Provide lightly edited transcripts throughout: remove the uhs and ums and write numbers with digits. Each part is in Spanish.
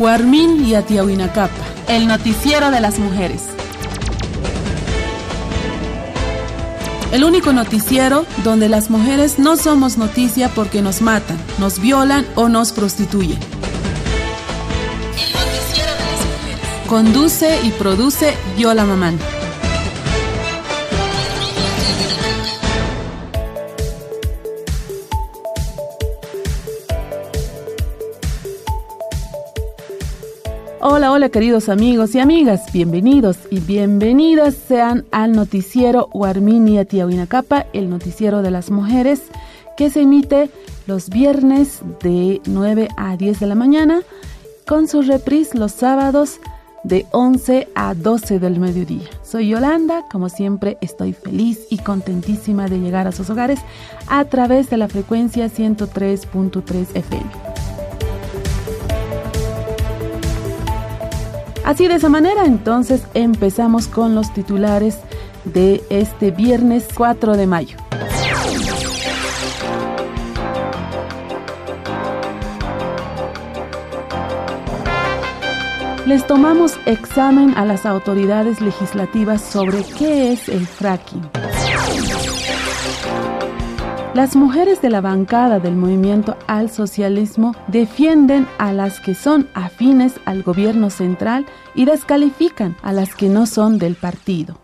Huarmin Yatiahuinacapa, el noticiero de las mujeres. El único noticiero donde las mujeres no somos noticia porque nos matan, nos violan o nos prostituyen. El noticiero de las mujeres. Conduce y produce Yola Mamán. Hola queridos amigos y amigas, bienvenidos y bienvenidas sean al noticiero Huarmin Yatiahuinacapa, el noticiero de las mujeres, que se emite los viernes de 9 a 10 de la mañana, con su reprise los sábados de 11 a 12 del mediodía. Soy Yolanda, como siempre estoy feliz y contentísima de llegar a sus hogares a través de la frecuencia 103.3 FM. Así de esa manera, entonces, empezamos con los titulares de este viernes 4 de mayo. Les tomamos examen a las autoridades legislativas sobre qué es el fracking. Las mujeres de la bancada del movimiento al socialismo defienden a las que son afines al gobierno central y descalifican a las que no son del partido.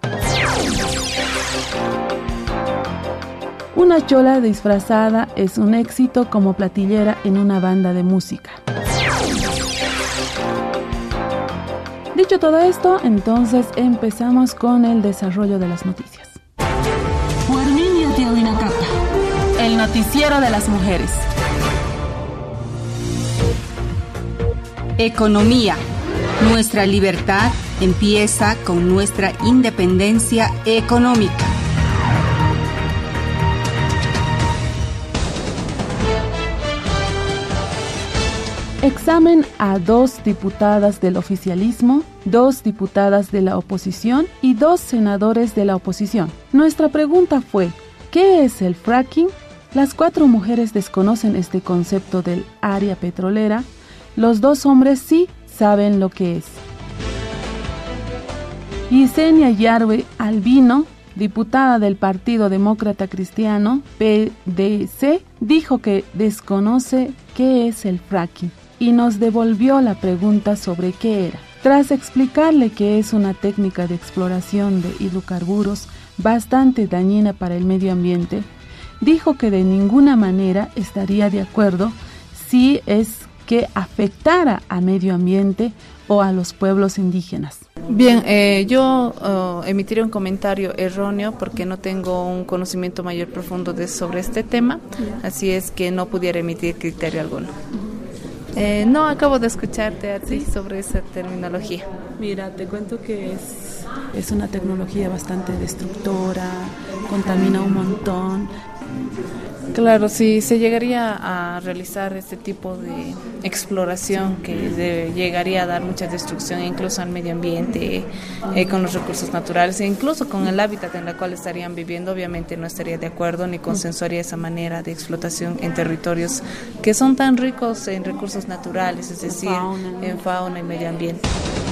Una chola disfrazada es un éxito como platillera en una banda de música. Dicho todo esto, entonces empezamos con el desarrollo de las noticias. Huarmin Yatiahuinacapa, el noticiero de las mujeres. Economía. Nuestra libertad empieza con nuestra independencia económica. Examen a 2 diputadas del oficialismo, 2 diputadas de la oposición y 2 senadores de la oposición. Nuestra pregunta fue: ¿qué es el fracking? Las 4 mujeres desconocen este concepto del área petrolera. Los 2 hombres sí saben lo que es. Yesenia Yarwe Albino, diputada del Partido Demócrata Cristiano, PDC, dijo que desconoce qué es el fracking y nos devolvió la pregunta sobre qué era. Tras explicarle que es una técnica de exploración de hidrocarburos bastante dañina para el medio ambiente, dijo que de ninguna manera estaría de acuerdo si es que afectara al medio ambiente o a los pueblos indígenas. Bien, yo emitiré un comentario erróneo porque no tengo un conocimiento mayor profundo sobre este tema, así es que no pudiera emitir criterio alguno. No, acabo de escucharte a ti sobre esa terminología. Mira, te cuento que es una tecnología bastante destructora, contamina un montón. Claro, si se llegaría a realizar este tipo de exploración que llegaría a dar mucha destrucción incluso al medio ambiente, con los recursos naturales e incluso con el hábitat en el cual estarían viviendo, obviamente no estaría de acuerdo ni consensuaría esa manera de explotación en territorios que son tan ricos en recursos naturales, es decir, en fauna y medio ambiente.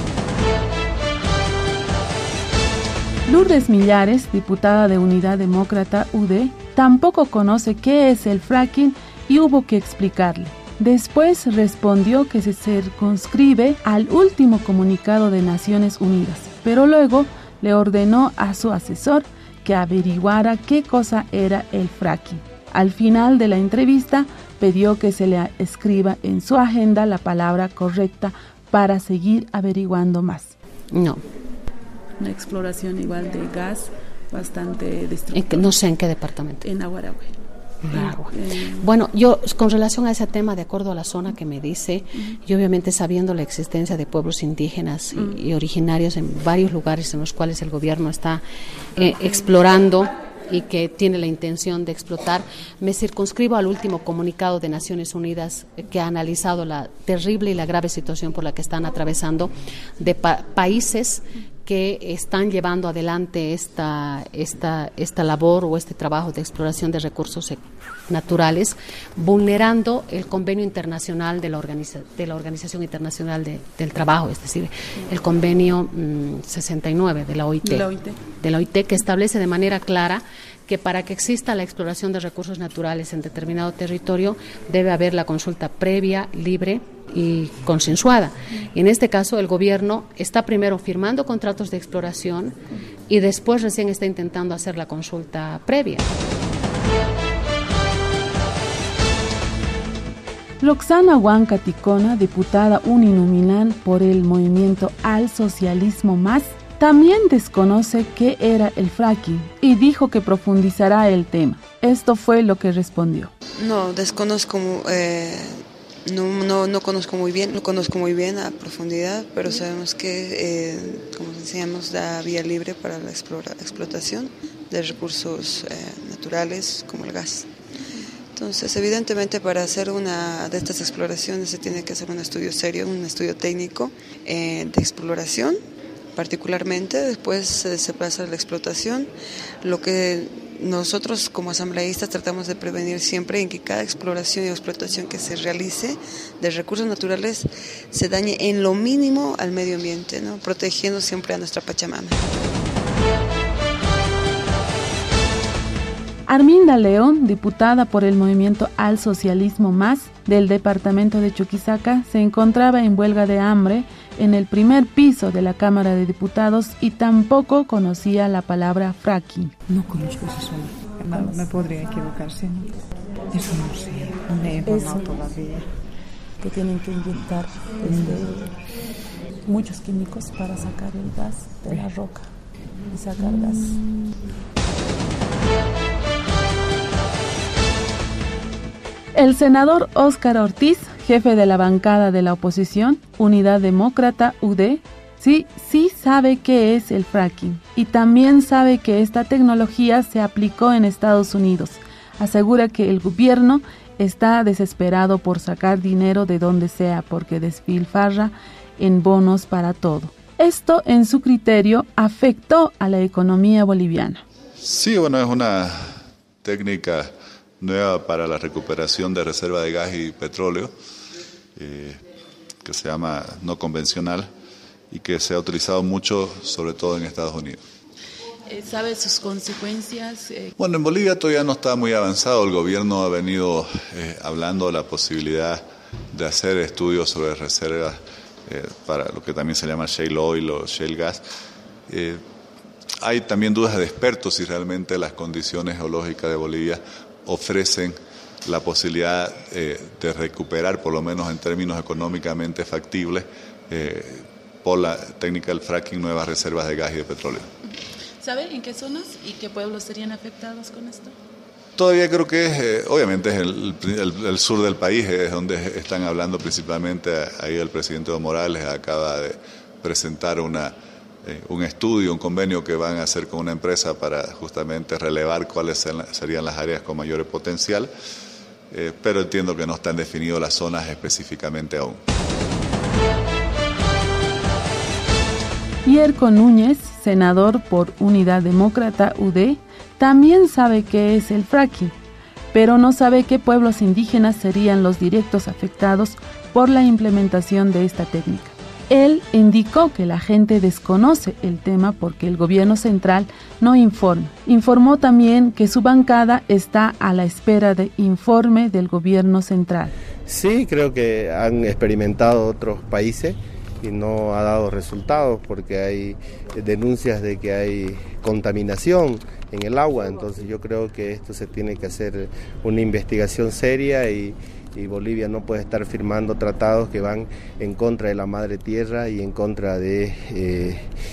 Lourdes Millares, diputada de Unidad Demócrata UD, tampoco conoce qué es el fracking y hubo que explicarle. Después respondió que se circunscribe al último comunicado de Naciones Unidas, pero luego le ordenó a su asesor que averiguara qué cosa era el fracking. Al final de la entrevista, pidió que se le escriba en su agenda la palabra correcta para seguir averiguando más. No. Una exploración igual de gas bastante destructiva. No sé en qué departamento. En Aguarahue. Bueno, yo con relación a ese tema, de acuerdo a la zona que me dice, y obviamente sabiendo la existencia de pueblos indígenas y originarios en varios lugares en los cuales el gobierno está explorando y que tiene la intención de explotar, me circunscribo al último comunicado de Naciones Unidas que ha analizado la terrible y la grave situación por la que están atravesando de países que están llevando adelante esta labor o este trabajo de exploración de recursos naturales, vulnerando el convenio internacional de la Organización Internacional del Trabajo, es decir, el convenio 69 de la OIT, que establece de manera clara que para que exista la exploración de recursos naturales en determinado territorio debe haber la consulta previa, libre y consensuada. Y en este caso el gobierno está primero firmando contratos de exploración y después recién está intentando hacer la consulta previa. Roxana Huanca Ticona, diputada uninominal por el movimiento Al Socialismo Más, también desconoce qué era el fracking y dijo que profundizará el tema. Esto fue lo que respondió. No, desconozco, no conozco muy bien, lo conozco muy bien a profundidad, pero sabemos que, como decíamos, da vía libre para la explotación de recursos naturales como el gas. Entonces, evidentemente, para hacer una de estas exploraciones se tiene que hacer un estudio serio, un estudio técnico de exploración, particularmente. Después se pasa a la explotación. Lo que nosotros como asambleístas tratamos de prevenir siempre en que cada exploración y explotación que se realice de recursos naturales se dañe en lo mínimo al medio ambiente, ¿no? Protegiendo siempre a nuestra Pachamama. Arminda León, diputada por el movimiento Al Socialismo Más del departamento de Chuquisaca, se encontraba en huelga de hambre en el primer piso de la Cámara de Diputados y tampoco conocía la palabra fracking. No conozco ese sonido. Me podría equivocar, ¿sí? Eso no sé, no me he informado todavía. Que tienen que inyectar muchos químicos para sacar el gas de la roca y sacar gas. El senador Óscar Ortiz, jefe de la bancada de la oposición, Unidad Demócrata UD, sí sabe qué es el fracking y también sabe que esta tecnología se aplicó en Estados Unidos. Asegura que el gobierno está desesperado por sacar dinero de donde sea porque despilfarra en bonos para todo. Esto, en su criterio, afectó a la economía boliviana. Sí, bueno, es una técnica nueva para la recuperación de reserva de gas y petróleo, que se llama no convencional y que se ha utilizado mucho, sobre todo en Estados Unidos. ¿Sabe sus consecuencias? Bueno, en Bolivia todavía no está muy avanzado. El gobierno ha venido hablando de la posibilidad de hacer estudios sobre reservas para lo que también se llama shale oil o shale gas. Hay también dudas de expertos si realmente las condiciones geológicas de Bolivia ofrecen la posibilidad de recuperar, por lo menos en términos económicamente factibles, por la técnica del fracking, nuevas reservas de gas y de petróleo. ¿Sabe en qué zonas y qué pueblos serían afectados con esto? Todavía creo que obviamente es el sur del país, es donde están hablando principalmente. Ahí el presidente Evo Morales acaba de presentar un estudio, un convenio que van a hacer con una empresa para justamente relevar cuáles serían las áreas con mayor potencial, pero entiendo que no están definidas las zonas específicamente aún. Yerko Núñez, senador por Unidad Demócrata UD, también sabe qué es el fracking, pero no sabe qué pueblos indígenas serían los directos afectados por la implementación de esta técnica. Él indicó que la gente desconoce el tema porque el gobierno central no informa. Informó también que su bancada está a la espera de informe del gobierno central. Sí, creo que han experimentado otros países y no ha dado resultados porque hay denuncias de que hay contaminación en el agua. Entonces yo creo que esto se tiene que hacer una investigación seria y Bolivia no puede estar firmando tratados que van en contra de la madre tierra y en contra de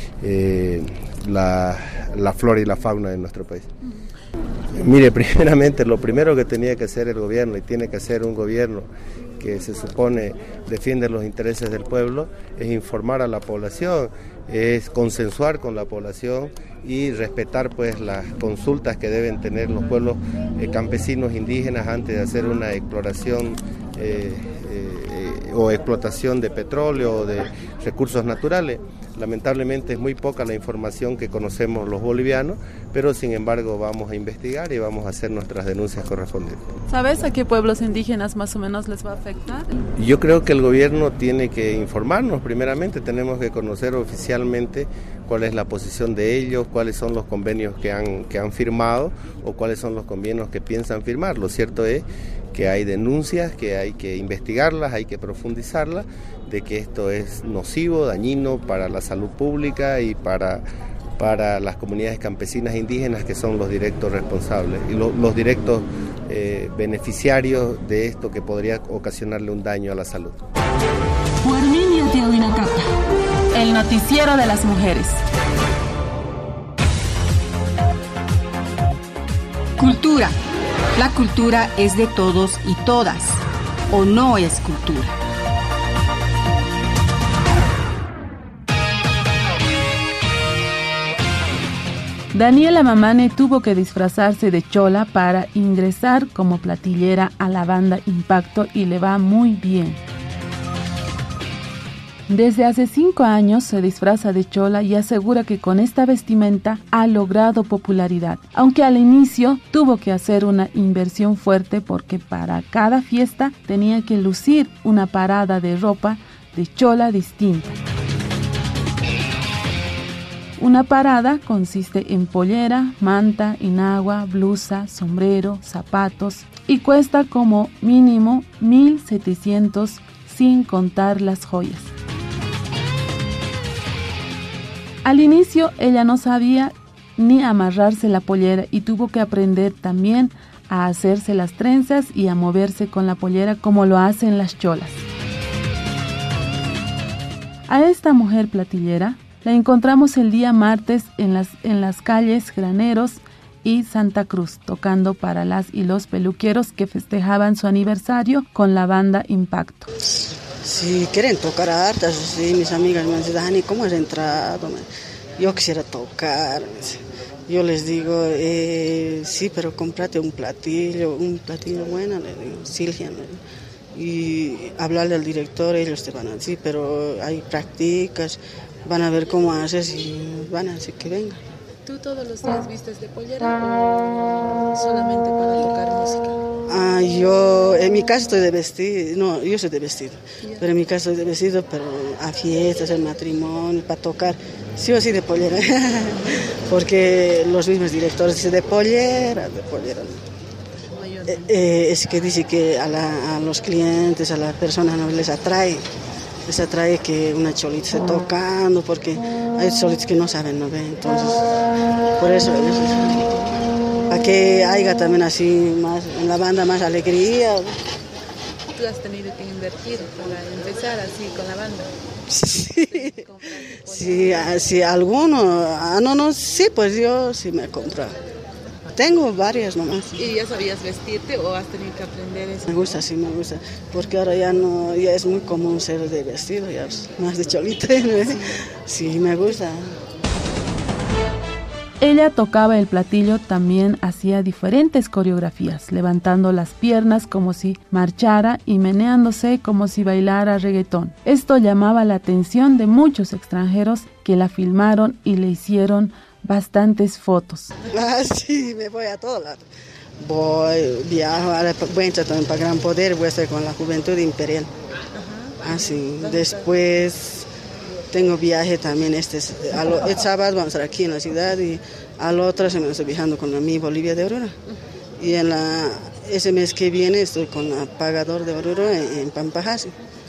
la flora y la fauna de nuestro país. Mire, primeramente lo primero que tenía que hacer el gobierno, y tiene que hacer un gobierno que se supone defiende los intereses del pueblo, es informar a la población, es consensuar con la población y respetar pues las consultas que deben tener los pueblos campesinos indígenas antes de hacer una exploración o explotación de petróleo o de recursos naturales. Lamentablemente es muy poca la información que conocemos los bolivianos, pero sin embargo vamos a investigar y vamos a hacer nuestras denuncias correspondientes. ¿Sabes a qué pueblos indígenas más o menos les va a afectar? Yo creo que el gobierno tiene que informarnos. Primeramente tenemos que conocer oficialmente cuál es la posición de ellos, cuáles son los convenios que han firmado o cuáles son los convenios que piensan firmar. Lo cierto es que hay denuncias, que hay que investigarlas, hay que profundizarlas, de que esto es nocivo, dañino para la salud pública y para las comunidades campesinas indígenas, que son los directos responsables y los directos beneficiarios de esto, que podría ocasionarle un daño a la salud. El noticiero de las mujeres. Cultura. La cultura es de todos y todas, ¿o no es cultura? Daniela Mamane tuvo que disfrazarse de chola para ingresar como platillera a la banda Impacto y le va muy bien. Desde hace 5 años se disfraza de chola y asegura que con esta vestimenta ha logrado popularidad, aunque al inicio tuvo que hacer una inversión fuerte porque para cada fiesta tenía que lucir una parada de ropa de chola distinta. Una parada consiste en pollera, manta, enagua, blusa, sombrero, zapatos y cuesta como mínimo 1.700 sin contar las joyas. Al inicio ella no sabía ni amarrarse la pollera y tuvo que aprender también a hacerse las trenzas y a moverse con la pollera como lo hacen las cholas. A esta mujer platillera la encontramos el día martes en las calles Graneros y Santa Cruz, tocando para las y los peluqueros que festejaban su aniversario con la banda Impacto. Sí, quieren tocar hartas, sí, mis amigas me dicen, Dani, ¿cómo has entrado? Yo quisiera tocar. Yo les digo, sí, pero cómprate un platillo bueno, le digo, Silvia, y hablarle al director, ellos te van a decir, pero hay prácticas, van a ver cómo haces y van a decir que venga. ¿Tú todos los días vistes de pollera o solamente para tocar música? Yo en mi casa estoy de vestido, no, yo soy de vestido, pero en mi casa estoy de vestido, pero a fiestas, al matrimonio, para tocar, sí o sí de pollera, porque los mismos directores dicen de pollera. Es que dice que a los clientes, a las personas no les atrae que una cholita esté tocando, porque hay cholitos que no saben, ¿no ven? Entonces, por eso, para que haya también así más en la banda más alegría. ¿Tú has tenido que invertir para empezar así con la banda? Sí, algunos, sí, pues yo sí me he comprado. Tengo varias nomás. ¿Y ya sabías vestirte o has tenido que aprender eso? Me gusta, porque ahora ya es muy común ser de vestido, ya más de cholita, ¿no? Sí, me gusta. Ella tocaba el platillo, también hacía diferentes coreografías, levantando las piernas como si marchara y meneándose como si bailara reggaetón. Esto llamaba la atención de muchos extranjeros que la filmaron y le hicieron bastantes fotos. Sí, me voy a todos lados. Viajo, ahora voy a entrar también para Gran Poder, voy a estar con la Juventud Imperial. Así, después tengo viaje también, el sábado vamos a estar aquí en la ciudad y al otro se me estoy viajando con mi Bolivia de Oruro. Y ese mes que viene estoy con el pagador de Oruro en Pampajasi.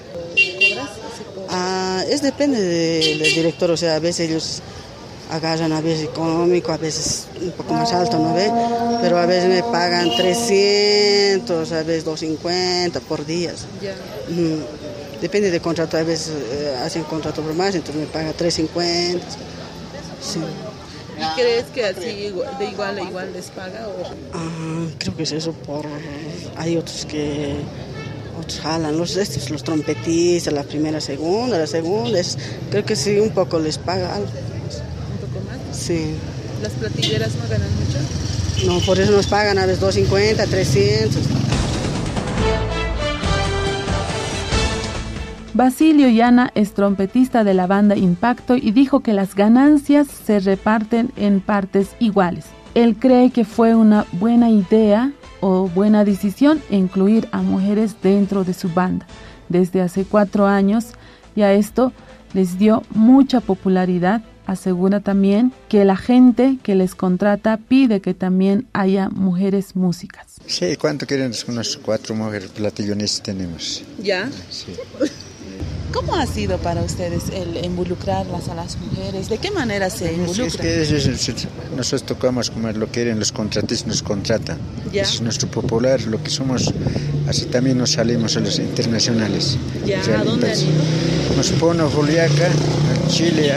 Depende del director, o sea, a veces ellos agarran a veces económico, a veces un poco más alto, ¿no ve? Pero a veces me pagan 300, a veces 250 por días. Depende del contrato, a veces hacen contrato por más, entonces me pagan 350. Sí. ¿Y crees que así de igual a igual les paga? Creo que es eso, hay otros jalan, los trompetistas, la primera, segunda, creo que sí, un poco les paga algo. Sí. ¿Las platilleras no ganan mucho? No, por eso nos pagan a veces 250, 300. Basilio Llana es trompetista de la banda Impacto y dijo que las ganancias se reparten en partes iguales. Él cree que fue una buena idea o buena decisión incluir a mujeres dentro de su banda. Desde hace 4 años ya esto les dio mucha popularidad. Asegura también que la gente que les contrata pide que también haya mujeres músicas. Sí, ¿cuánto quieren? Unas 4 mujeres platillonistas tenemos. ¿Ya? Sí. ¿Cómo ha sido para ustedes el involucrarlas a las mujeres? ¿De qué manera se involucran? Es que nosotros tocamos como lo quieren, los contratistas nos contratan. ¿Ya? Es nuestro popular, lo que somos, así también nos salimos a los internacionales. ¿Ya? ¿A dónde han ido? Nos pone a Juliaca, a Chile,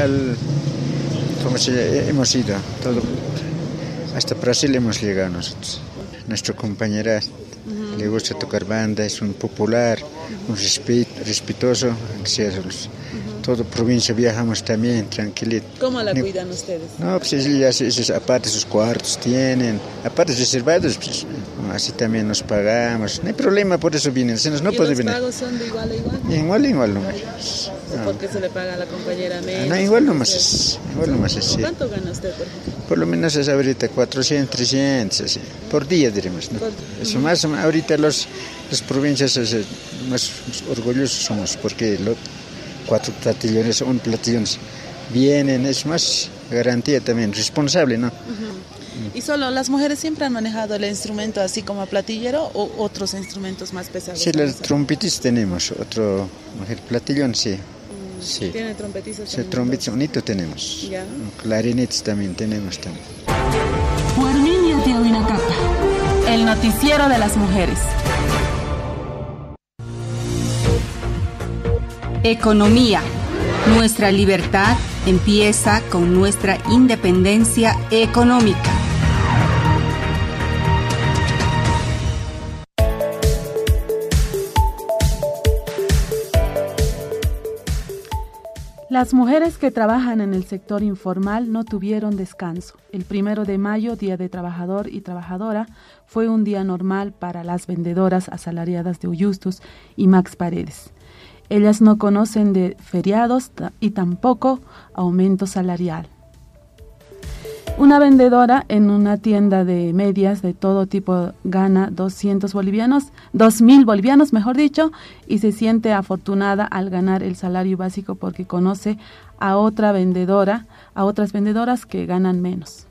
hemos ido, todo, hasta Brasil hemos llegado nosotros. Nuestra compañera le gusta tocar banda, es un popular, un respetuoso, toda provincia viajamos también, tranquilito. ¿Cómo la cuidan ustedes? No, pues ellos, aparte sus cuartos tienen, aparte de reservados, pues, así también nos pagamos, no hay problema, por eso vienen. No ¿Y los pagos son de igual a igual? Igual nomás. ¿Por qué se le paga a la compañera menos? No, igual nomás es. Sí. ¿Cuánto gana usted, por ejemplo? Por lo menos es ahorita 400, 300, así, por día diremos, ¿no? Eso más, ahorita las provincias más orgullosos somos, porque 4 platillones, un platillón vienen, es más garantía también, responsable, ¿no? ¿Y solo las mujeres siempre han manejado el instrumento así como platillero o otros instrumentos más pesados? Sí, los trompetistas tenemos, otro mujer platillón, sí. Sí. ¿Tiene trompetistas? Sí, trompetistas bonitos tenemos. ¿Ya? Clarinetes también tenemos. El noticiero de las mujeres. Economía. Nuestra libertad empieza con nuestra independencia económica. Las mujeres que trabajan en el sector informal no tuvieron descanso. El 1 de mayo, Día de Trabajador y Trabajadora, fue un día normal para las vendedoras asalariadas de Ollustus y Max Paredes. Ellas no conocen de feriados y tampoco aumento salarial. Una vendedora en una tienda de medias de todo tipo gana 2.000 bolivianos, mejor dicho, y se siente afortunada al ganar el salario básico porque conoce a otras vendedoras que ganan menos.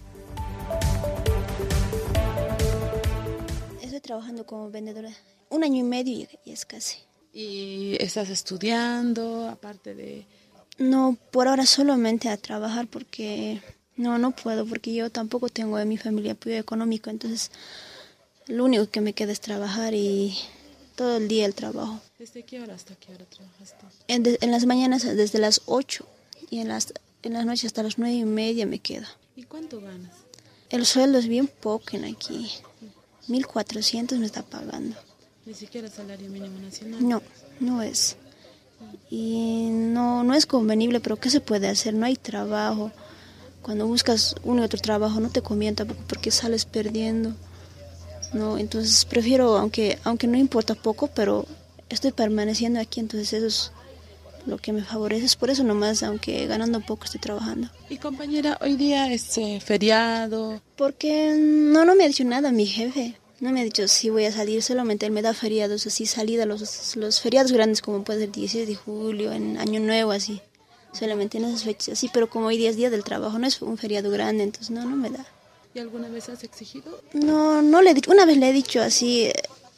Estoy trabajando como vendedora 1 año y medio y es casi. ¿Y estás estudiando aparte de...? No, por ahora solamente a trabajar porque... No puedo porque yo tampoco tengo en mi familia apoyo económico, entonces lo único que me queda es trabajar y todo el día el trabajo. ¿Desde qué hora hasta qué hora trabajas tú? En las mañanas desde las 8 y en las noches hasta las 9:30 me quedo. ¿Y cuánto ganas? El sueldo es bien poco en aquí, 1.400 me está pagando. ¿Ni siquiera el salario mínimo nacional? No es. Y no es convenible, pero ¿qué se puede hacer? No hay trabajo. Cuando buscas uno y otro trabajo no te conviene tampoco porque sales perdiendo, ¿no? Entonces prefiero, aunque no importa poco, pero estoy permaneciendo aquí, entonces eso es lo que me favorece. Es por eso nomás, aunque ganando poco estoy trabajando. Y compañera, hoy día es feriado. Porque no me ha dicho nada mi jefe. No me ha dicho si voy a salir, solamente él me da feriados, así salida, los feriados grandes como puede ser 16 de julio, en Año Nuevo, así. Solamente en esas fechas, así, pero como hoy día es día del trabajo, no es un feriado grande, entonces no me da. ¿Y alguna vez has exigido? No le he dicho, una vez le he dicho así,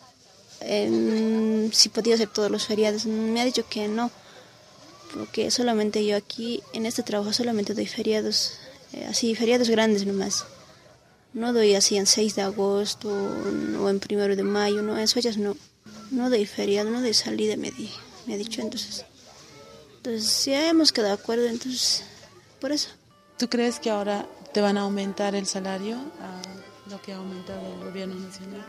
si podía hacer todos los feriados, me ha dicho que no, porque solamente yo aquí, en este trabajo solamente doy feriados, así, feriados grandes nomás. No doy así en 6 de agosto o en 1 de mayo, no, en esas fechas no doy feriado, no doy salida, me ha dicho entonces. Entonces ya hemos quedado de acuerdo, entonces por eso. ¿Tú crees que ahora te van a aumentar el salario a lo que ha aumentado el gobierno nacional?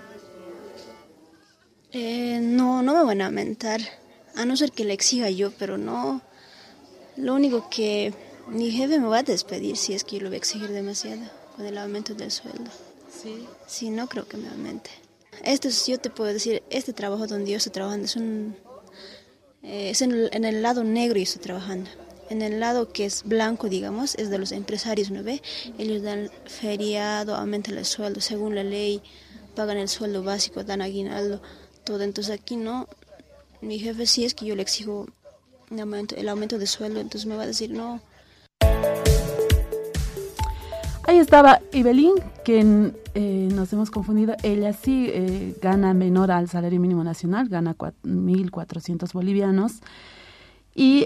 No me van a aumentar, a no ser que le exija yo, pero no. Lo único que mi jefe me va a despedir si es que yo lo voy a exigir demasiado con el aumento del sueldo. ¿Sí? Sí, no creo que me aumente. Yo te puedo decir, este trabajo donde yo estoy trabajando es en el lado negro yo estoy trabajando. En el lado que es blanco, digamos, es de los empresarios, ¿no ve? Ellos dan feriado, aumentan el sueldo según la ley, pagan el sueldo básico, dan aguinaldo, todo. Entonces aquí no, mi jefe sí es que yo le exijo el aumento de sueldo, entonces me va a decir no. Ahí estaba Ibelín, que nos hemos confundido. Ella sí gana menor al salario mínimo nacional, gana 1.400 bolivianos y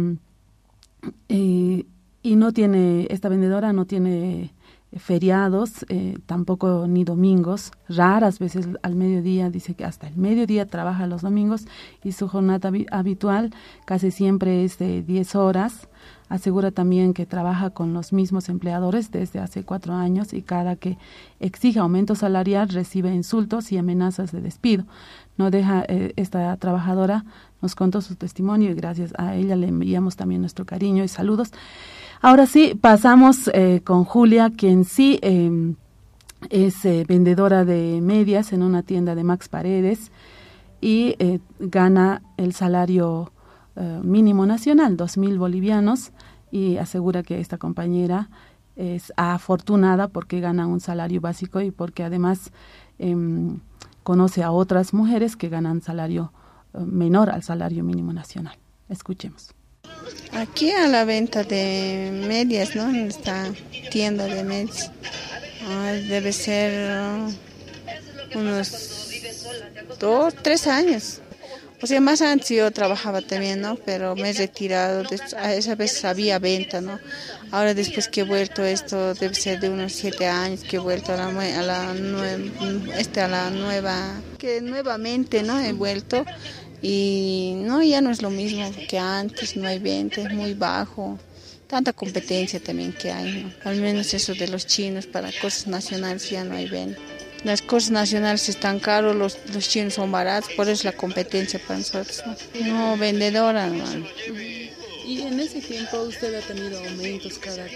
no tiene, esta vendedora no tiene feriados, tampoco ni domingos. Raras veces al mediodía, dice que hasta el mediodía trabaja los domingos y su jornada habitual casi siempre es de 10 horas. Asegura también que trabaja con los mismos empleadores desde hace 4 años y cada que exige aumento salarial recibe insultos y amenazas de despido. No deja, esta trabajadora nos contó su testimonio y gracias a ella le enviamos también nuestro cariño y saludos. Ahora sí, pasamos con Julia, quien sí es vendedora de medias en una tienda de Max Paredes y gana el salario mínimo nacional, 2.000 bolivianos, y asegura que esta compañera es afortunada porque gana un salario básico y porque además conoce a otras mujeres que ganan salario menor al salario mínimo nacional. Escuchemos. Aquí a la venta de medias, ¿no? En esta tienda de medias. Debe ser unos 2, 3 años. O sea, más antes yo trabajaba también, ¿no? Pero me he retirado, a esa vez había venta, ¿no? Ahora después que he vuelto esto, debe ser de unos 7 años que he vuelto a la nueva, que nuevamente, ¿no? He vuelto y no, ya no es lo mismo que antes, no hay venta, es muy bajo. Tanta competencia también que hay, ¿no? Al menos eso de los chinos para cosas nacionales ya no hay venta. Las cosas nacionales están caros, los chinos son baratos, por eso la competencia para nosotros. No, vendedora, no. ¿Y en ese tiempo usted ha tenido aumentos cada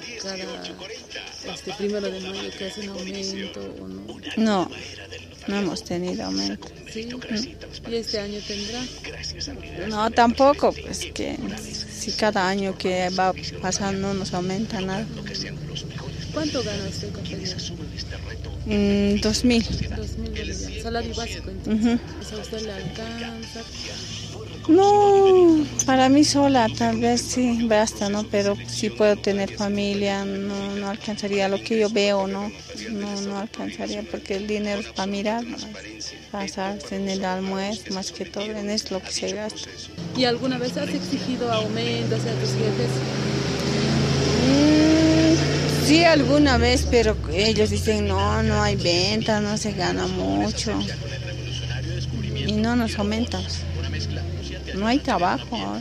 primero de mayo que hacen aumento o no? No hemos tenido aumento. ¿Sí? ¿Y este año tendrá? No, tampoco, pues que si cada año que va pasando no nos aumenta nada. ¿Cuánto gana usted, compañera? 2.000. 2.000 bolivianos. Salario básico, entonces. ¿A usted le alcanza? No, para mí sola tal vez sí basta, ¿no? Pero si puedo tener familia, no alcanzaría lo que yo veo, no alcanzaría porque el dinero es para mirar, ¿no? Pasarse en el almuerzo, más que todo, en eso lo que se gasta. ¿Y alguna vez has exigido aumentos a tus jefes? Sí, alguna vez, pero ellos dicen no hay venta, no se gana mucho y no nos aumentan. No hay trabajo ahora.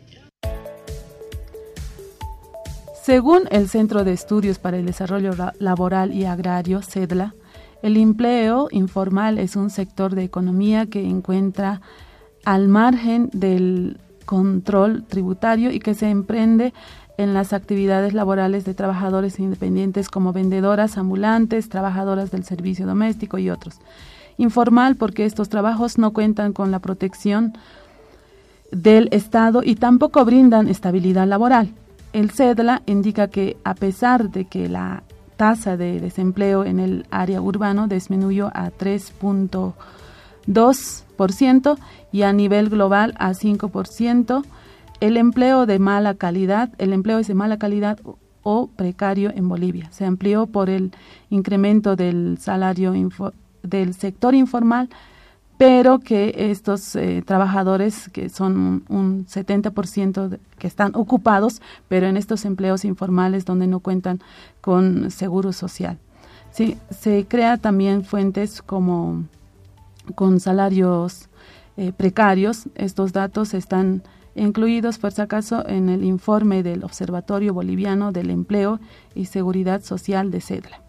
Según el Centro de Estudios para el Desarrollo Laboral y Agrario, CEDLA, el empleo informal es un sector de economía que encuentra al margen del control tributario y que se emprende en las actividades laborales de trabajadores independientes como vendedoras ambulantes, trabajadoras del servicio doméstico y otros. Informal porque estos trabajos no cuentan con la protección del Estado y tampoco brindan estabilidad laboral. El CEDLA indica que a pesar de que la tasa de desempleo en el área urbano disminuyó a 3.2% y a nivel global a 5%, el empleo es de mala calidad o precario en Bolivia. Se amplió por el incremento del salario del sector informal, pero que estos trabajadores, que son un 70% que están ocupados, pero en estos empleos informales donde no cuentan con seguro social. Sí, se crea también fuentes como con salarios precarios. Estos datos están incluidos, por si acaso, en el informe del Observatorio Boliviano del Empleo y Seguridad Social de CEDLA.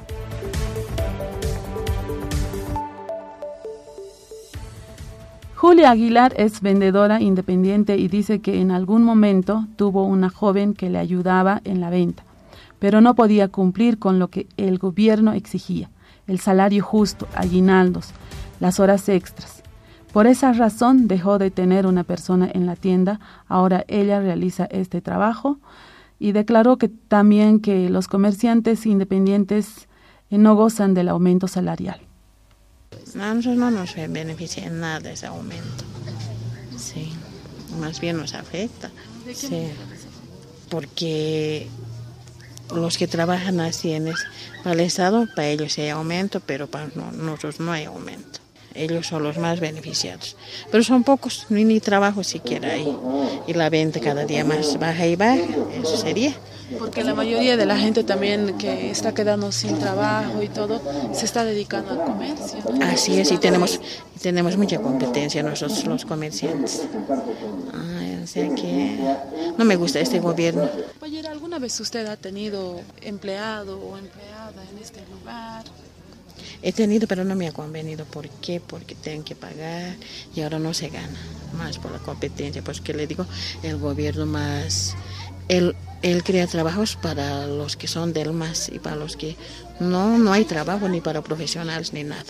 Julia Aguilar es vendedora independiente y dice que en algún momento tuvo una joven que le ayudaba en la venta, pero no podía cumplir con lo que el gobierno exigía, el salario justo, aguinaldos, las horas extras. Por esa razón dejó de tener una persona en la tienda, ahora ella realiza este trabajo y declaró que también que los comerciantes independientes no gozan del aumento salarial. A nosotros no nos beneficia en nada ese aumento, sí, más bien nos afecta, sí, porque los que trabajan así para el Estado, para ellos hay aumento, pero para nosotros no hay aumento. Ellos son los más beneficiados. Pero son pocos, ni trabajo siquiera hay. Y la venta cada día más baja y baja, eso sería. Porque la mayoría de la gente también que está quedando sin trabajo y todo, se está dedicando al comercio, ¿no? Así es, y tenemos mucha competencia nosotros los comerciantes. O sea que no me gusta este gobierno. Oye, ¿alguna vez usted ha tenido empleado o empleada en este lugar? He tenido, pero no me ha convenido. ¿Por qué? Porque tienen que pagar y ahora no se gana más por la competencia. Pues que le digo, el gobierno más, él crea trabajos para los que son del MAS y para los que no hay trabajo ni para profesionales ni nada.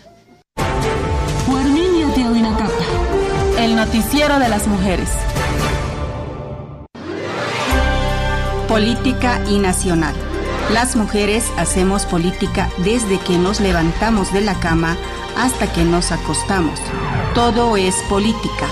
El noticiero de las mujeres. Política y nacional. Las mujeres hacemos política desde que nos levantamos de la cama hasta que nos acostamos. Todo es política.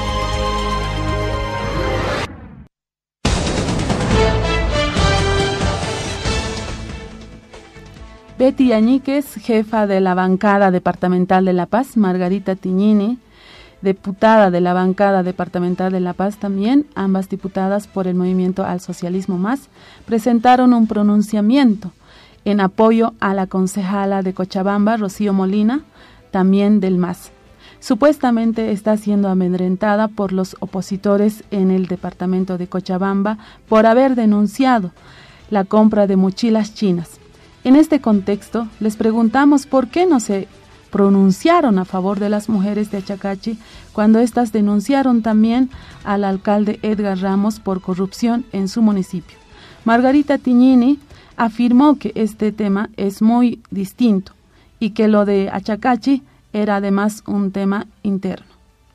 Betty Yañíquez, jefa de la bancada departamental de La Paz, Margarita Tignini, diputada de la bancada departamental de La Paz también, ambas diputadas por el Movimiento al Socialismo Más, presentaron un pronunciamiento en apoyo a la concejala de Cochabamba, Rocío Molina, también del MAS. Supuestamente está siendo amedrentada por los opositores en el departamento de Cochabamba por haber denunciado la compra de mochilas chinas. En este contexto, les preguntamos por qué no se pronunciaron a favor de las mujeres de Achacachi cuando éstas denunciaron también al alcalde Edgar Ramos por corrupción en su municipio. Margarita Tignini afirmó que este tema es muy distinto y que lo de Achacachi era además un tema interno.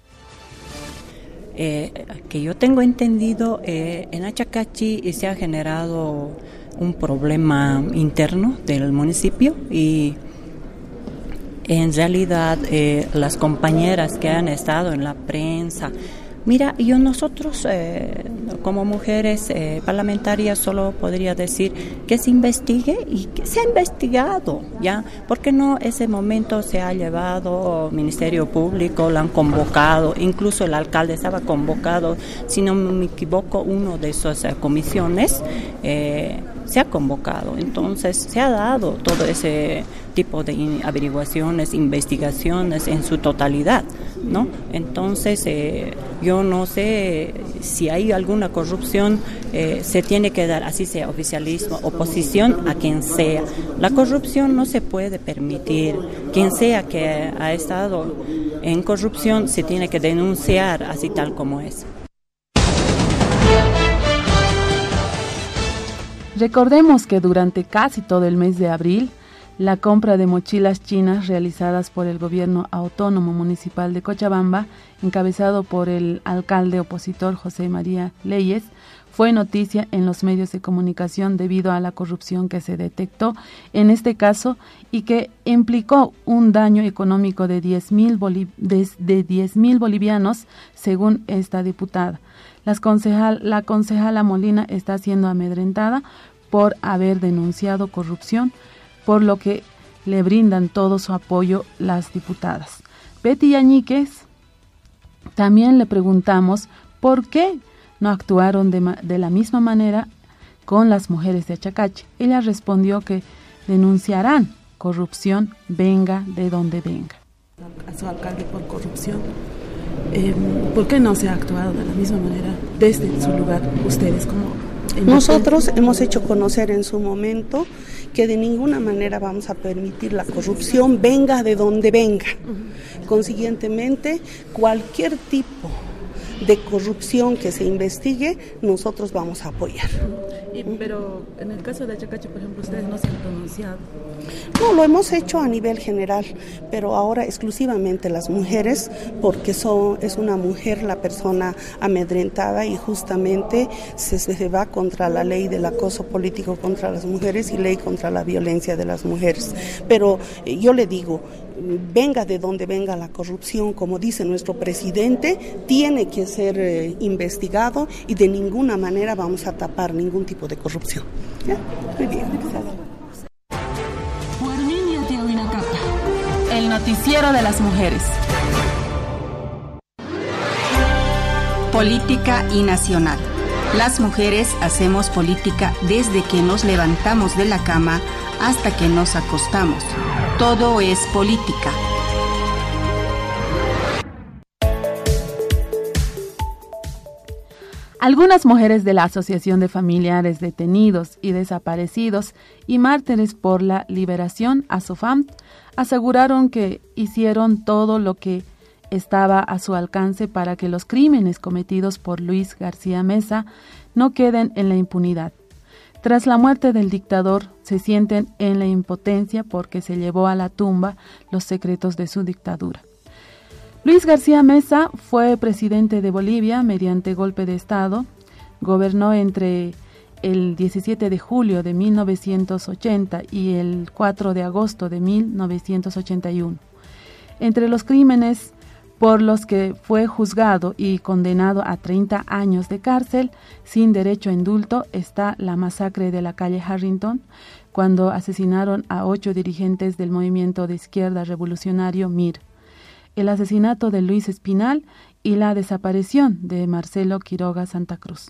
Que yo tengo entendido, en Achacachi se ha generado un problema interno del municipio y en realidad las compañeras que han estado en la prensa, mira, nosotros como mujeres parlamentarias solo podría decir que se investigue y que se ha investigado, ¿ya? Porque no ese momento se ha llevado Ministerio Público, lo han convocado, incluso el alcalde estaba convocado, si no me equivoco, uno de esas comisiones se ha convocado, entonces se ha dado todo ese tipo de averiguaciones, investigaciones en su totalidad, ¿no? Entonces yo no sé si hay alguna corrupción, se tiene que dar, así sea oficialismo, oposición, a quien sea. La corrupción no se puede permitir. Quien sea que ha estado en corrupción se tiene que denunciar así tal como es. Recordemos que durante casi todo el mes de abril, la compra de mochilas chinas realizadas por el gobierno autónomo municipal de Cochabamba, encabezado por el alcalde opositor José María Leyes, fue noticia en los medios de comunicación debido a la corrupción que se detectó en este caso y que implicó un daño económico de 10,000 bolivianos, según esta diputada. La concejala Molina está siendo amedrentada por haber denunciado corrupción, por lo que le brindan todo su apoyo las diputadas. Betty Yañíquez, también le preguntamos por qué no actuaron de la misma manera con las mujeres de Achacachi. Ella respondió que denunciarán corrupción, venga de donde venga. A su alcalde por corrupción. ¿Por qué no se ha actuado de la misma manera desde su lugar ustedes como? Nosotros hemos hecho conocer en su momento que de ninguna manera vamos a permitir la corrupción, venga de donde venga. Consiguientemente, cualquier tipo de corrupción que se investigue, nosotros vamos a apoyar. Pero en el caso de Achacachi, por ejemplo, ustedes no se han pronunciado. No, lo hemos hecho a nivel general, pero ahora exclusivamente las mujeres, porque es una mujer la persona amedrentada y justamente se va contra la ley del acoso político contra las mujeres y ley contra la violencia de las mujeres. Pero yo le digo, venga de donde venga la corrupción, como dice nuestro presidente, tiene que ser investigado y de ninguna manera vamos a tapar ningún tipo de corrupción. ¿Ya? Muy bien. El noticiero de las mujeres. Política y nacional. Las mujeres hacemos política desde que nos levantamos de la cama hasta que nos acostamos. Todo es política. Algunas mujeres de la Asociación de Familiares Detenidos y Desaparecidos y Mártires por la Liberación, ASOFAMT, aseguraron que hicieron todo lo que estaba a su alcance para que los crímenes cometidos por Luis García Meza no queden en la impunidad. Tras la muerte del dictador, se sienten en la impotencia porque se llevó a la tumba los secretos de su dictadura. Luis García Meza fue presidente de Bolivia mediante golpe de Estado. Gobernó entre el 17 de julio de 1980 y el 4 de agosto de 1981. Entre los crímenes por los que fue juzgado y condenado a 30 años de cárcel sin derecho a indulto está la masacre de la calle Harrington, cuando asesinaron a 8 dirigentes del movimiento de izquierda revolucionario MIR, el asesinato de Luis Espinal y la desaparición de Marcelo Quiroga Santa Cruz.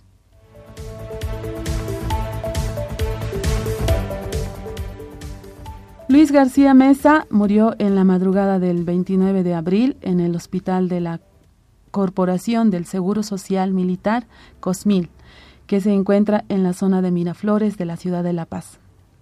Luis García Meza murió en la madrugada del 29 de abril en el hospital de la Corporación del Seguro Social Militar, COSMIL, que se encuentra en la zona de Miraflores de la ciudad de La Paz.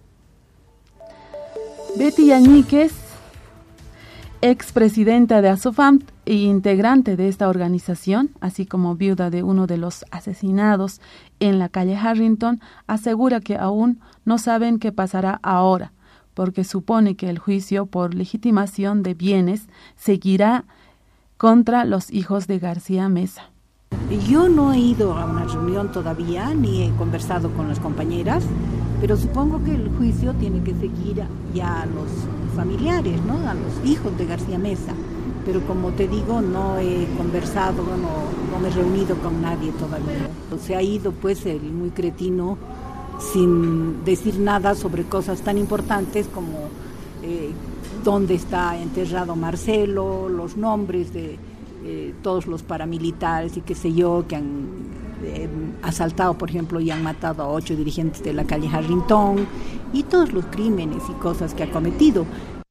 Betty Yañíquez, expresidenta de ASOFAMT e integrante de esta organización, así como viuda de uno de los asesinados en la calle Harrington, asegura que aún no saben qué pasará ahora, porque supone que el juicio por legitimación de bienes seguirá contra los hijos de García Meza. Yo no he ido a una reunión todavía, ni he conversado con las compañeras, pero supongo que el juicio tiene que seguir ya a los familiares, ¿no? A los hijos de García Meza. Pero como te digo, no he conversado, no me he reunido con nadie todavía. Se ha ido pues el muy cretino sin decir nada sobre cosas tan importantes como dónde está enterrado Marcelo, los nombres de todos los paramilitares y qué sé yo, que han asaltado, por ejemplo, y han matado a 8 dirigentes de la calle Harrington, y todos los crímenes y cosas que ha cometido.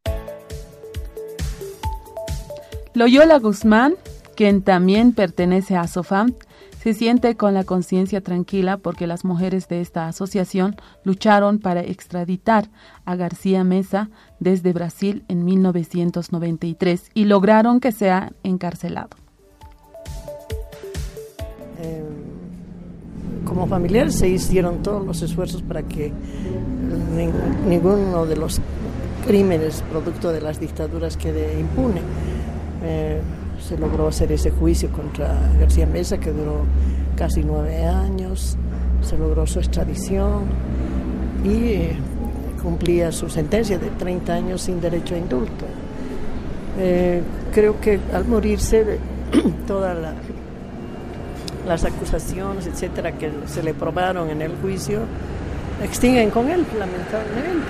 Loyola Guzmán, quien también pertenece a ASOFAMT, se siente con la conciencia tranquila porque las mujeres de esta asociación lucharon para extraditar a García Meza desde Brasil en 1993 y lograron que sea encarcelado. Como familiares se hicieron todos los esfuerzos para que ninguno de los crímenes producto de las dictaduras quede impune. Se logró hacer ese juicio contra García Meza, que duró casi 9 años, se logró su extradición y cumplía su sentencia de 30 años sin derecho a indulto. Creo que al morirse todas las acusaciones, etcétera, que se le probaron en el juicio, extinguen con él, lamentablemente,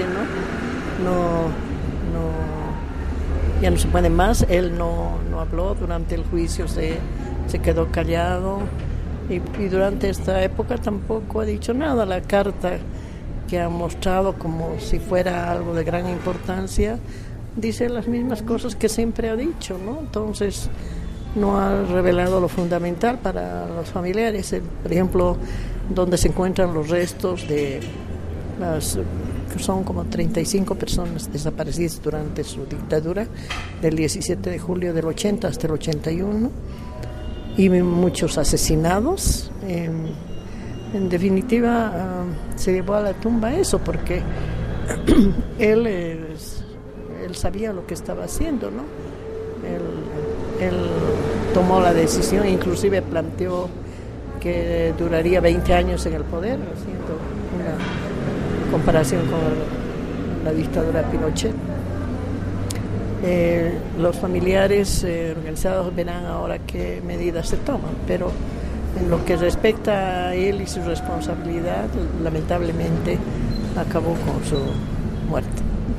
ya no se puede más. Él no habló durante el juicio, se quedó callado y durante esta época tampoco ha dicho nada. La carta que ha mostrado como si fuera algo de gran importancia dice las mismas cosas que siempre ha dicho, ¿no? Entonces no ha revelado lo fundamental para los familiares, por ejemplo, donde se encuentran los restos de las que son como 35 personas desaparecidas durante su dictadura, del 17 de julio del 80 hasta el 81. y muchos asesinados. En definitiva, se llevó a la tumba eso, porque él sabía lo que estaba haciendo, ¿no? Él tomó la decisión, inclusive planteó que duraría 20 años en el poder, haciendo una comparación con la dictadura de Pinochet. Los familiares organizados verán ahora qué medidas se toman, pero en lo que respecta a él y su responsabilidad, lamentablemente acabó con su muerte.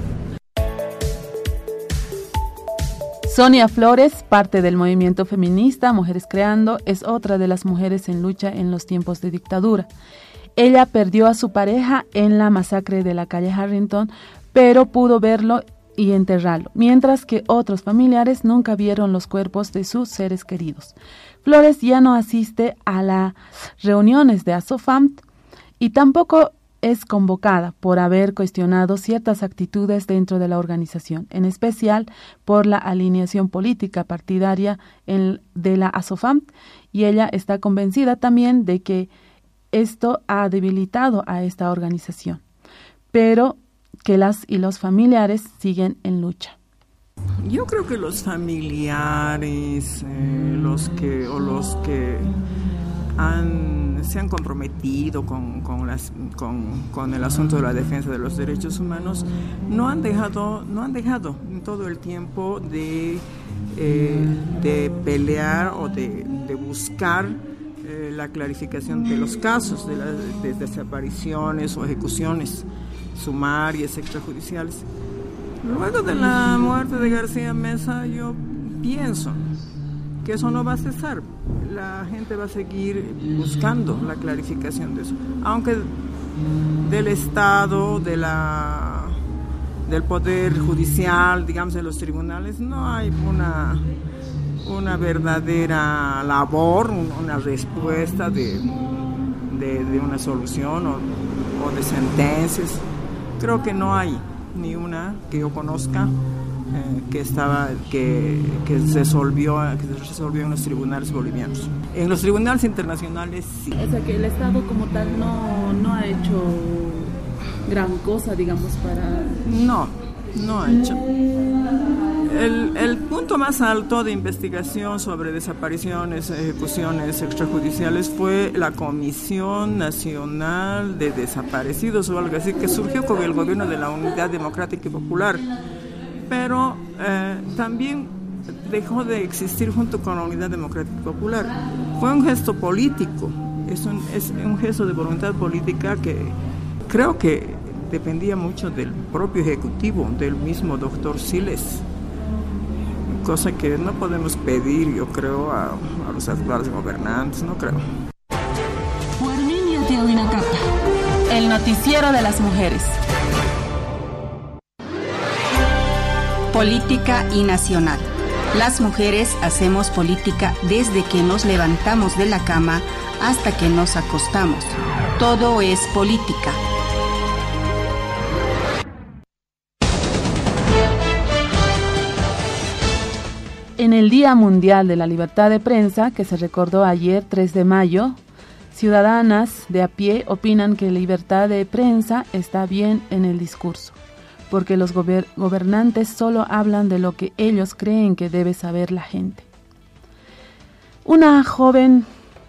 Sonia Flores, parte del movimiento feminista Mujeres Creando, es otra de las mujeres en lucha en los tiempos de dictadura. Ella perdió a su pareja en la masacre de la calle Harrington, pero pudo verlo y enterrarlo, mientras que otros familiares nunca vieron los cuerpos de sus seres queridos. Flores ya no asiste a las reuniones de ASOFAM y tampoco es convocada por haber cuestionado ciertas actitudes dentro de la organización, en especial por la alineación política partidaria de la ASOFAM, y ella está convencida también de que esto ha debilitado a esta organización, pero que las y los familiares siguen en lucha. Yo creo que los familiares, los que se han comprometido con el asunto de la defensa de los derechos humanos, no han dejado en todo el tiempo de pelear o de buscar la clarificación de los casos de desapariciones o ejecuciones sumarias, extrajudiciales. Luego de la muerte de García Mesa, yo pienso que eso no va a cesar. La gente va a seguir buscando la clarificación de eso. Aunque del Estado, del Poder Judicial, digamos, de los tribunales, no hay una verdadera labor, una respuesta de una solución o de sentencias. Creo que no hay ni una que yo conozca que se resolvió en los tribunales bolivianos. En los tribunales internacionales sí. O sea que el Estado como tal no ha hecho gran cosa, digamos, para... No ha hecho. El punto más alto de investigación sobre desapariciones, ejecuciones extrajudiciales fue la Comisión Nacional de Desaparecidos o algo así, que surgió con el gobierno de la Unidad Democrática y Popular, pero también dejó de existir junto con la Unidad Democrática y Popular. Fue un gesto político, es un gesto de voluntad política que creo que dependía mucho del propio Ejecutivo, del mismo doctor Siles, cosa que no podemos pedir, yo creo, a los actuales gobernantes, no creo. El noticiero de las mujeres. Política y nacional. Las mujeres hacemos política desde que nos levantamos de la cama hasta que nos acostamos. Todo es política. En el Día Mundial de la Libertad de Prensa, que se recordó ayer 3 de mayo, ciudadanas de a pie opinan que la libertad de prensa está bien en el discurso, porque los gobernantes solo hablan de lo que ellos creen que debe saber la gente. Una joven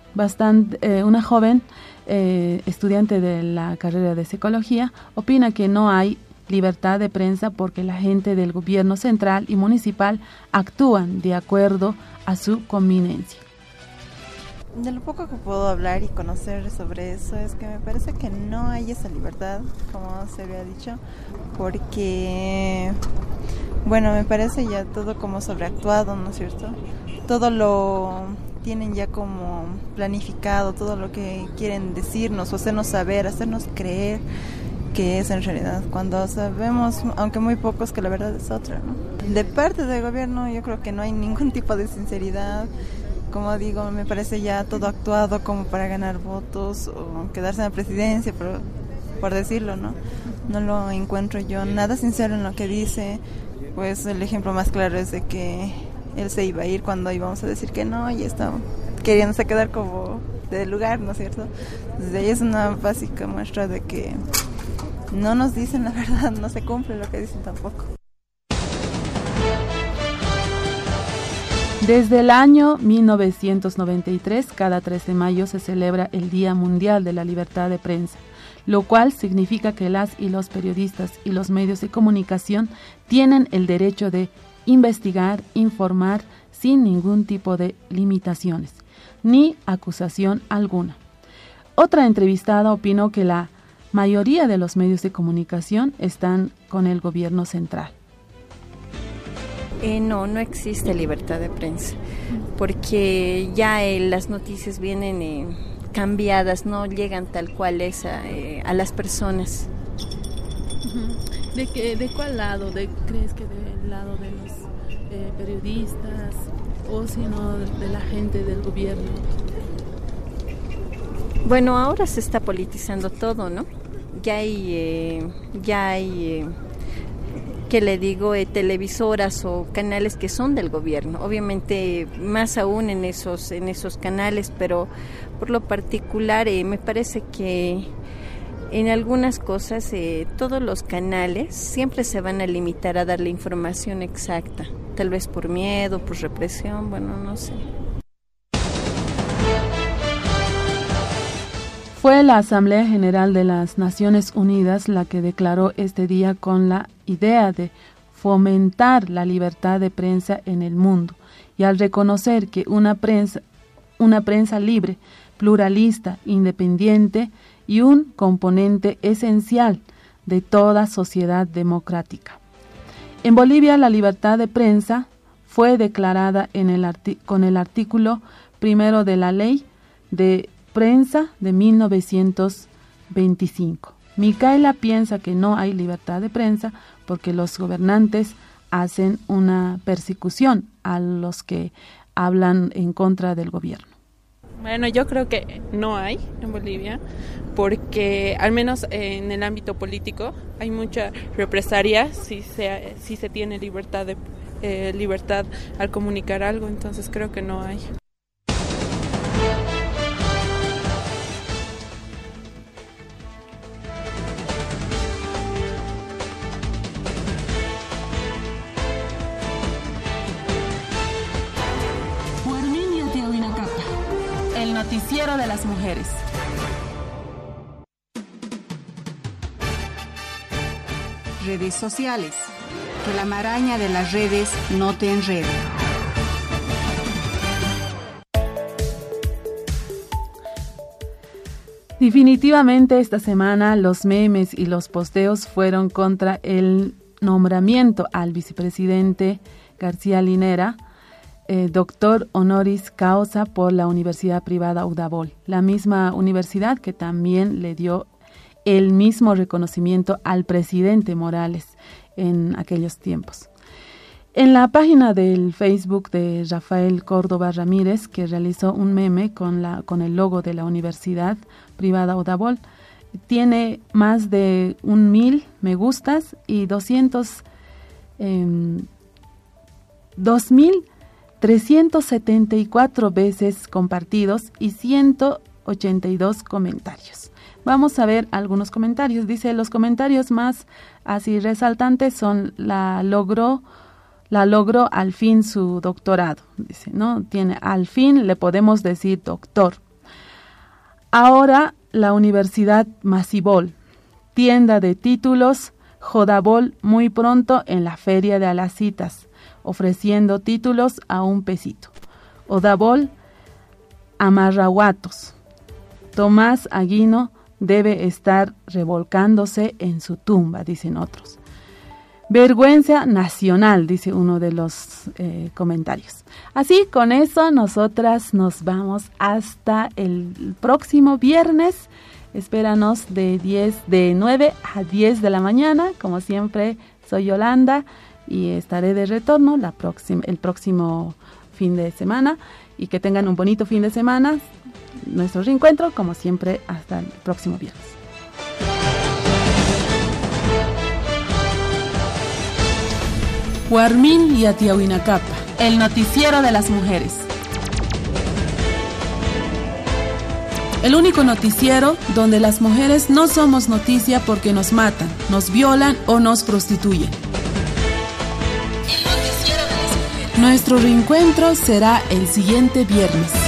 estudiante de la carrera de psicología opina que no hay libertad de prensa porque la gente del gobierno central y municipal actúan de acuerdo a su conveniencia. De lo poco que puedo hablar y conocer sobre eso es que me parece que no hay esa libertad, como se había dicho, porque, bueno, me parece ya todo como sobreactuado, ¿no es cierto? Todo lo tienen ya como planificado, todo lo que quieren decirnos o hacernos saber, hacernos creer que es en realidad, cuando sabemos, aunque muy pocos, que la verdad es otra, ¿no? De parte del gobierno yo creo que no hay ningún tipo de sinceridad. Como digo, me parece ya todo actuado como para ganar votos o quedarse en la presidencia, por decirlo, ¿no? No lo encuentro yo nada sincero en lo que dice. Pues el ejemplo más claro es de que él se iba a ir cuando íbamos a decir que no, y está queriéndose quedar como del lugar, ¿no es cierto? Desde ahí es una básica muestra de que no nos dicen la verdad, no se cumple lo que dicen tampoco. Desde el año 1993, cada 13 de mayo se celebra el Día Mundial de la Libertad de Prensa, lo cual significa que las y los periodistas y los medios de comunicación tienen el derecho de investigar, informar sin ningún tipo de limitaciones, ni acusación alguna. Otra entrevistada opinó que la mayoría de los medios de comunicación están con el gobierno central. No existe libertad de prensa, porque ya las noticias vienen cambiadas, no llegan tal cual es a las personas. ¿De cuál lado? ¿Crees que del lado de los periodistas o si no de la gente del gobierno? Bueno, ahora se está politizando todo, ¿no? Ya hay ¿qué le digo? Televisoras o canales que son del gobierno, obviamente más aún en esos canales, pero por lo particular me parece que en algunas cosas todos los canales siempre se van a limitar a dar la información exacta, tal vez por miedo, por represión, bueno, no sé. Fue la Asamblea General de las Naciones Unidas la que declaró este día con la idea de fomentar la libertad de prensa en el mundo, y al reconocer que una prensa libre, pluralista, independiente y un componente esencial de toda sociedad democrática. En Bolivia, la libertad de prensa fue declarada con el artículo 1 de la Ley de Prensa de 1925. Micaela piensa que no hay libertad de prensa porque los gobernantes hacen una persecución a los que hablan en contra del gobierno. Bueno, yo creo que no hay en Bolivia, porque al menos en el ámbito político hay mucha represalia si se tiene libertad al comunicar algo, entonces creo que no hay. Noticiero de las mujeres. Redes sociales. Que la maraña de las redes no te enrede. Definitivamente esta semana los memes y los posteos fueron contra el nombramiento al vicepresidente García Linera, doctor honoris causa por la Universidad Privada Udabol, la misma universidad que también le dio el mismo reconocimiento al presidente Morales en aquellos tiempos. En la página del Facebook de Rafael Córdoba Ramírez, que realizó un meme con el logo de la Universidad Privada Udabol, tiene más de 1,000 me gustas y 2,374 veces compartidos y 182 comentarios. Vamos a ver algunos comentarios. Dice, los comentarios más así resaltantes son la logró al fin su doctorado. Dice, ¿no? Tiene, al fin le podemos decir doctor. Ahora la Universidad Masibol, tienda de títulos, Jodabol muy pronto en la Feria de Alacitas, ofreciendo títulos a $1. Odabol, amarrahuatos. Tomás Aguino debe estar revolcándose en su tumba, dicen otros. Vergüenza nacional, dice uno de los comentarios. Así, con eso, nosotras nos vamos hasta el próximo viernes. Espéranos de 9 a 10 de la mañana. Como siempre, soy Yolanda y estaré de retorno el próximo fin de semana. Y que tengan un bonito fin de semana. Nuestro reencuentro, como siempre, hasta el próximo viernes. Huarmín y Atiahuinacapa, el noticiero de las mujeres. El único noticiero donde las mujeres no somos noticia porque nos matan, nos violan o nos prostituyen. Nuestro reencuentro será el siguiente viernes.